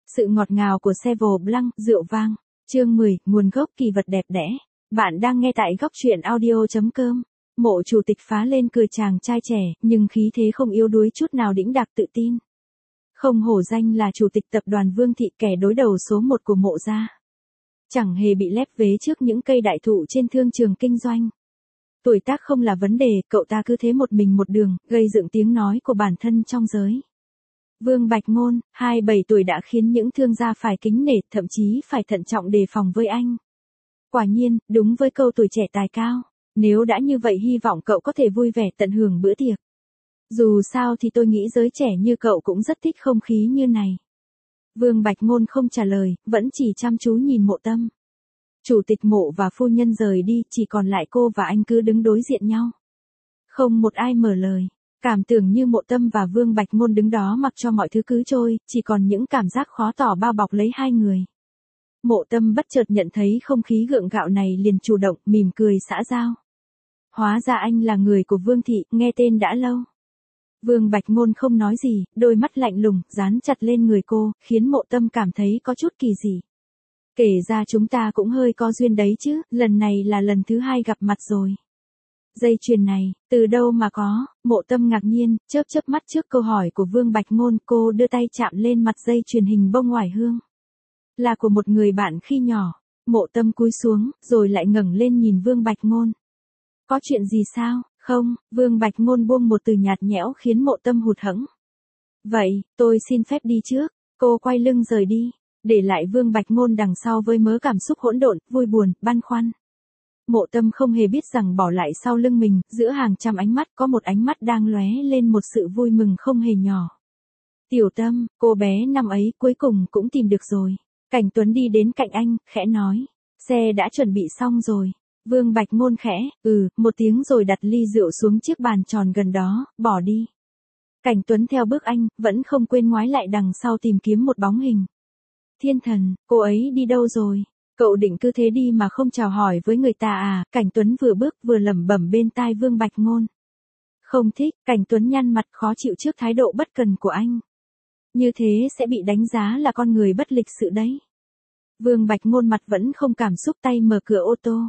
Sự ngọt ngào của Sauvignon Blanc, rượu vang. Chương 10, nguồn gốc kỳ vật đẹp đẽ. Bạn đang nghe tại góc truyện audio.com. Mộ chủ tịch phá lên cười chàng trai trẻ, nhưng khí thế không yếu đuối chút nào, đĩnh đạc tự tin. Không hổ danh là chủ tịch tập đoàn Vương Thị, kẻ đối đầu số 1 của Mộ gia. Chẳng hề bị lép vế trước những cây đại thụ trên thương trường kinh doanh. Tuổi tác không là vấn đề, cậu ta cứ thế một mình một đường, gây dựng tiếng nói của bản thân trong giới. Vương Bạch Ngôn, 27 tuổi đã khiến những thương gia phải kính nể, thậm chí phải thận trọng đề phòng với anh. Quả nhiên, đúng với câu tuổi trẻ tài cao. Nếu đã như vậy, hy vọng cậu có thể vui vẻ tận hưởng bữa tiệc. Dù sao thì tôi nghĩ giới trẻ như cậu cũng rất thích không khí như này. Vương Bạch Ngôn không trả lời, vẫn chỉ chăm chú nhìn Mộ Tâm. Chủ tịch Mộ và phu nhân rời đi, chỉ còn lại cô và anh cứ đứng đối diện nhau. Không một ai mở lời. Cảm tưởng như Mộ Tâm và Vương Bạch Ngôn đứng đó mặc cho mọi thứ cứ trôi, chỉ còn những cảm giác khó tỏ bao bọc lấy hai người. Mộ Tâm bất chợt nhận thấy không khí gượng gạo này, liền chủ động, mỉm cười xã giao. Hóa ra anh là người của Vương Thị, nghe tên đã lâu. Vương Bạch Ngôn không nói gì, đôi mắt lạnh lùng, dán chặt lên người cô, khiến Mộ Tâm cảm thấy có chút kỳ dị. Kể ra chúng ta cũng hơi có duyên đấy chứ, lần này là lần thứ 2 gặp mặt rồi. Dây chuyền này, từ đâu mà có? Mộ Tâm ngạc nhiên, chớp chớp mắt trước câu hỏi của Vương Bạch Ngôn, cô đưa tay chạm lên mặt dây chuyền hình bông oải hương. Là của một người bạn khi nhỏ. Mộ Tâm cúi xuống, rồi lại ngẩng lên nhìn Vương Bạch Ngôn. Có chuyện gì sao? Không, Vương Bạch Ngôn buông một từ nhạt nhẽo khiến Mộ Tâm hụt hẫng. Vậy, tôi xin phép đi trước. Cô quay lưng rời đi, để lại Vương Bạch Ngôn đằng sau với mớ cảm xúc hỗn độn, vui buồn, băn khoăn. Mộ Tâm không hề biết rằng bỏ lại sau lưng mình, giữa hàng trăm ánh mắt có một ánh mắt đang lóe lên một sự vui mừng không hề nhỏ. Tiểu Tâm, cô bé năm ấy cuối cùng cũng tìm được rồi. Cảnh Tuấn đi đến cạnh anh, khẽ nói. Xe đã chuẩn bị xong rồi. Vương Bạch Ngôn khẽ, một tiếng rồi đặt ly rượu xuống chiếc bàn tròn gần đó, bỏ đi. Cảnh Tuấn theo bước anh, vẫn không quên ngoái lại đằng sau tìm kiếm một bóng hình. Thiên thần, cô ấy đi đâu rồi? Cậu định cứ thế đi mà không chào hỏi với người ta à? Cảnh Tuấn vừa bước vừa lẩm bẩm bên tai Vương Bạch Ngôn. Không thích. Cảnh Tuấn nhăn mặt khó chịu trước thái độ bất cần của anh. Như thế sẽ bị đánh giá là con người bất lịch sự đấy. Vương Bạch Ngôn mặt vẫn không cảm xúc, tay mở cửa ô tô.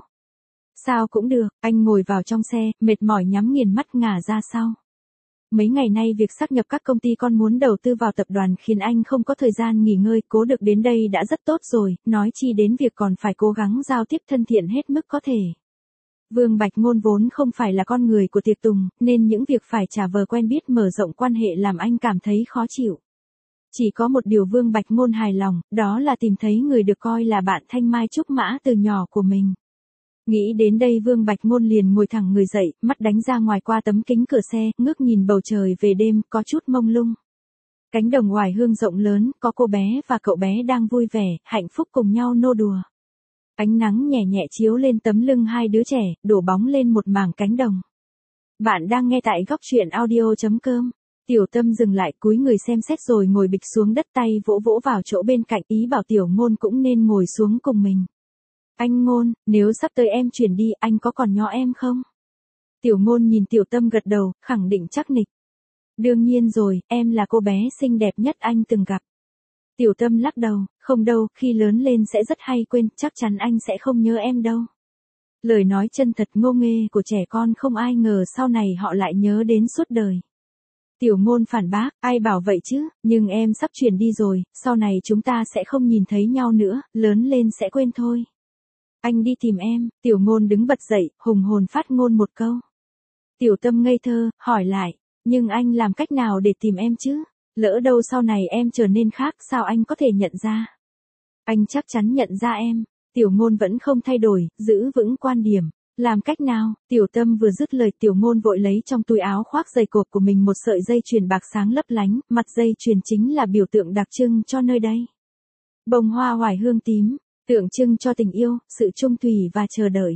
Sao cũng được, anh ngồi vào trong xe, mệt mỏi nhắm nghiền mắt ngả ra sau. Mấy ngày nay việc sáp nhập các công ty con muốn đầu tư vào tập đoàn khiến anh không có thời gian nghỉ ngơi, cố được đến đây đã rất tốt rồi, nói chi đến việc còn phải cố gắng giao tiếp thân thiện hết mức có thể. Vương Bạch Ngôn vốn không phải là con người của tiệc tùng, nên những việc phải trả vờ quen biết mở rộng quan hệ làm anh cảm thấy khó chịu. Chỉ có một điều Vương Bạch Ngôn hài lòng, đó là tìm thấy người được coi là bạn thanh mai trúc mã từ nhỏ của mình. Nghĩ đến đây Vương Bạch Ngôn liền ngồi thẳng người dậy, mắt đánh ra ngoài qua tấm kính cửa xe, ngước nhìn bầu trời về đêm, có chút mông lung. Cánh đồng oải hương rộng lớn, có cô bé và cậu bé đang vui vẻ, hạnh phúc cùng nhau nô đùa. Ánh nắng nhẹ nhẹ chiếu lên tấm lưng hai đứa trẻ, đổ bóng lên một mảng cánh đồng. Bạn đang nghe tại góc truyện audio.com. Tiểu Tâm dừng lại, cúi người xem xét rồi ngồi bịch xuống đất, tay vỗ vỗ vào chỗ bên cạnh, ý bảo Tiểu Ngôn cũng nên ngồi xuống cùng mình. Anh Ngôn, nếu sắp tới em chuyển đi, anh có còn nhớ em không? Tiểu Ngôn nhìn Tiểu Tâm gật đầu, khẳng định chắc nịch. Đương nhiên rồi, em là cô bé xinh đẹp nhất anh từng gặp. Tiểu Tâm lắc đầu, không đâu, khi lớn lên sẽ rất hay quên, chắc chắn anh sẽ không nhớ em đâu. Lời nói chân thật ngô nghê của trẻ con không ai ngờ sau này họ lại nhớ đến suốt đời. Tiểu Ngôn phản bác, ai bảo vậy chứ, nhưng em sắp chuyển đi rồi, sau này chúng ta sẽ không nhìn thấy nhau nữa, lớn lên sẽ quên thôi. Anh đi tìm em. Tiểu Ngôn đứng bật dậy, hùng hồn phát ngôn một câu. Tiểu Tâm ngây thơ, hỏi lại, nhưng anh làm cách nào để tìm em chứ? Lỡ đâu sau này em trở nên khác, sao anh có thể nhận ra? Anh chắc chắn nhận ra em. Tiểu Ngôn vẫn không thay đổi, giữ vững quan điểm. Làm cách nào? Tiểu Tâm vừa dứt lời, Tiểu Ngôn vội lấy trong túi áo khoác dày cộp của mình một sợi dây chuyền bạc sáng lấp lánh, mặt dây chuyền chính là biểu tượng đặc trưng cho nơi đây. Bông hoa oải hương tím, tượng trưng cho tình yêu, sự chung thủy và chờ đợi.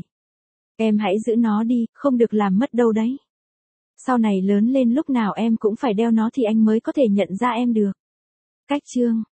Em hãy giữ nó đi, không được làm mất đâu đấy. Sau này lớn lên lúc nào em cũng phải đeo nó thì anh mới có thể nhận ra em được. Cách chương.